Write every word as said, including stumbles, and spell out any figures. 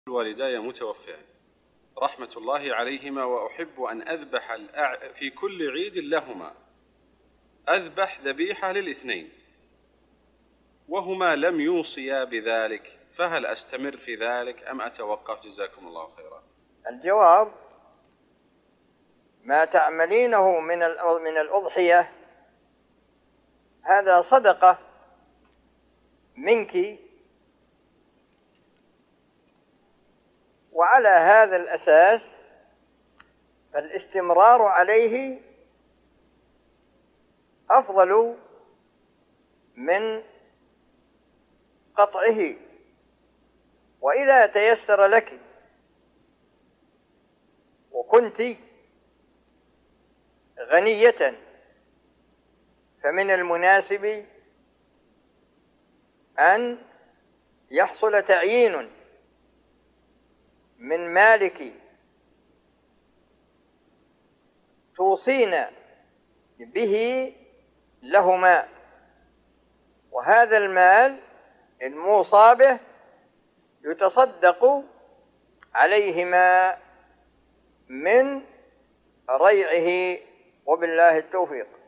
والداي متوفيان رحمة الله عليهما، وأحب أن أذبح في كل عيد لهما، أذبح ذبيحة للاثنين، وهما لم يوصيا بذلك، فهل أستمر في ذلك أم أتوقف؟ جزاكم الله خيرا. الجواب: ما تعملينه من من الأضحية هذا صدقة منك، وعلى هذا الأساس فالاستمرار عليه أفضل من قطعه. وإذا تيسر لك وكنت غنية فمن المناسب أن يحصل تعيين من مالك توصين به لهما، وهذا المال الموصى به يتصدق عليهما من ريعه، وبالله التوفيق.